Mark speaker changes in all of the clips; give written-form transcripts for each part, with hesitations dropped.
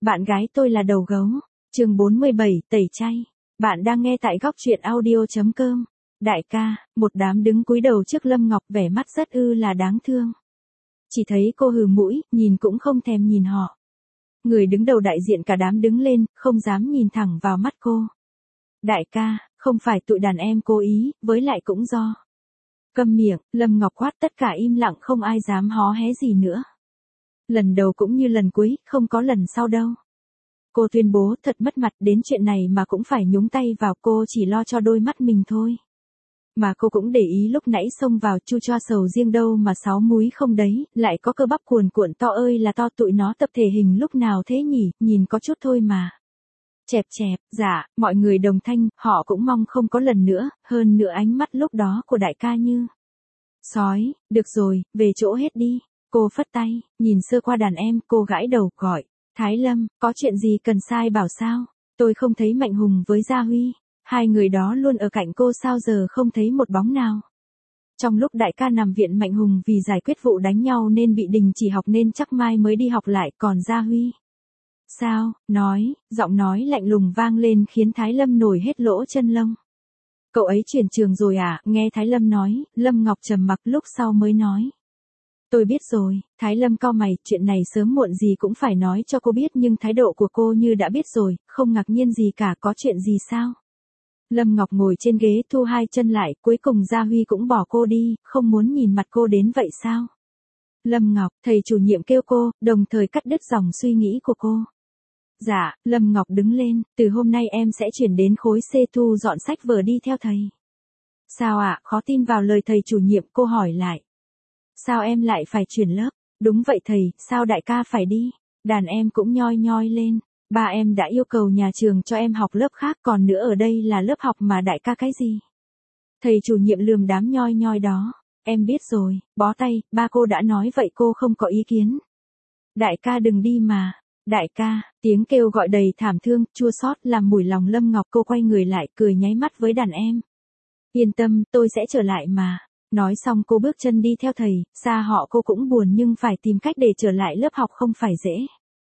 Speaker 1: Bạn gái tôi là đầu gấu. Chương 47, tẩy chay. Bạn đang nghe tại góc truyện audio.com. Đại ca, một đám đứng cúi đầu trước Lâm Ngọc, vẻ mắt rất là đáng thương. Chỉ thấy cô hừ mũi, nhìn cũng không thèm nhìn họ. Người đứng đầu đại diện cả đám đứng lên, không dám nhìn thẳng vào mắt cô. Đại ca, không phải tụi đàn em cố ý, với lại cũng do. Câm miệng, Lâm Ngọc quát, tất cả im lặng, không ai dám hó hé gì nữa. Lần đầu cũng như lần cuối, không có lần sau đâu. Cô tuyên bố, thật mất mặt, đến chuyện này mà cũng phải nhúng tay vào, cô chỉ lo cho đôi mắt mình thôi. Mà cô cũng để ý lúc nãy xông vào chu cho sầu riêng đâu mà 6 múi không đấy, lại có cơ bắp cuồn cuộn to ơi là to, tụi nó tập thể hình lúc nào thế nhỉ, nhìn có chút thôi mà. Chẹp chẹp, dạ, mọi người đồng thanh, họ cũng mong không có lần nữa, hơn nữa ánh mắt lúc đó của đại ca như sói, được rồi, về chỗ hết đi. Cô phất tay, nhìn sơ qua đàn em, cô gãi đầu, gọi, Thái Lâm, có chuyện gì cần sai bảo sao? Tôi không thấy Mạnh Hùng với Gia Huy, hai người đó luôn ở cạnh cô, sao giờ không thấy một bóng nào? Trong lúc đại ca nằm viện, Mạnh Hùng vì giải quyết vụ đánh nhau nên bị đình chỉ học, nên chắc mai mới đi học lại, còn Gia Huy? Sao? Nói, giọng nói lạnh lùng vang lên khiến Thái Lâm nổi hết lỗ chân lông. Cậu ấy chuyển trường rồi à? Nghe Thái Lâm nói, Lâm Ngọc trầm mặc lúc sau mới nói. Tôi biết rồi. Thái Lâm cau mày, chuyện này sớm muộn gì cũng phải nói cho cô biết, nhưng thái độ của cô như đã biết rồi, không ngạc nhiên gì cả, có chuyện gì sao? Lâm Ngọc ngồi trên ghế thu hai chân lại, cuối cùng Gia Huy cũng bỏ cô đi, không muốn nhìn mặt cô đến vậy sao? Lâm Ngọc, thầy chủ nhiệm kêu cô, đồng thời cắt đứt dòng suy nghĩ của cô. Dạ, Lâm Ngọc đứng lên, từ hôm nay em sẽ chuyển đến khối C thu dọn sách vở đi theo thầy. Sao ạ? Khó tin vào lời thầy chủ nhiệm, cô hỏi lại. Sao em lại phải chuyển lớp? Đúng vậy thầy, sao đại ca phải đi? Đàn em cũng nhoi nhoi lên. Ba em đã yêu cầu nhà trường cho em học lớp khác, còn nữa ở đây là lớp học mà đại ca cái gì? Thầy chủ nhiệm lườm đám nhoi nhoi đó. Em biết rồi, bó tay, ba cô đã nói vậy, cô không có ý kiến. Đại ca đừng đi mà. Đại ca, tiếng kêu gọi đầy thảm thương, chua xót làm mủi lòng Lâm Ngọc, cô quay người lại, cười nháy mắt với đàn em. Yên tâm, tôi sẽ trở lại mà. Nói xong cô bước chân đi theo thầy, xa họ cô cũng buồn nhưng phải tìm cách để trở lại lớp học không phải dễ.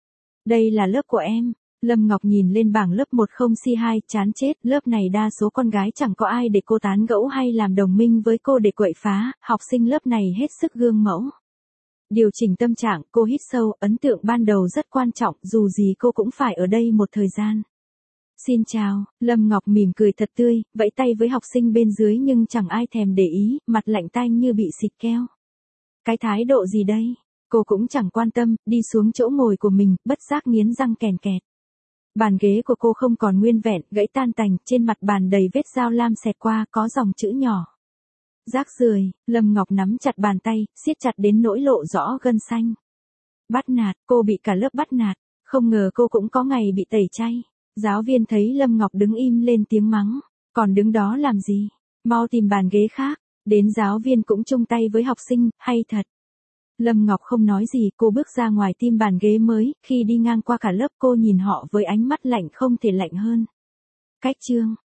Speaker 1: Đây là lớp của em. Lâm Ngọc nhìn lên bảng lớp 10C2, chán chết, lớp này đa số con gái, chẳng có ai để cô tán gẫu hay làm đồng minh với cô để quậy phá, học sinh lớp này hết sức gương mẫu. Điều chỉnh tâm trạng, cô hít sâu, ấn tượng ban đầu rất quan trọng, dù gì cô cũng phải ở đây một thời gian. Xin chào, Lâm Ngọc mỉm cười thật tươi, vẫy tay với học sinh bên dưới nhưng chẳng ai thèm để ý, mặt lạnh tanh như bị xịt keo. Cái thái độ gì đây? Cô cũng chẳng quan tâm, đi xuống chỗ ngồi của mình, bất giác nghiến răng kèn kẹt. Bàn ghế của cô không còn nguyên vẹn, gãy tan tành, trên mặt bàn đầy vết dao lam xẹt qua, có dòng chữ nhỏ. Rác rưởi. Lâm Ngọc nắm chặt bàn tay, siết chặt đến nỗi lộ rõ gân xanh. Bắt nạt, cô bị cả lớp bắt nạt, không ngờ cô cũng có ngày bị tẩy chay. Giáo viên thấy Lâm Ngọc đứng im lên tiếng mắng, còn đứng đó làm gì? Mau tìm bàn ghế khác. Đến giáo viên cũng chung tay với học sinh, hay thật. Lâm Ngọc không nói gì, cô bước ra ngoài tìm bàn ghế mới, khi đi ngang qua cả lớp cô nhìn họ với ánh mắt lạnh không thể lạnh hơn. Cách chương.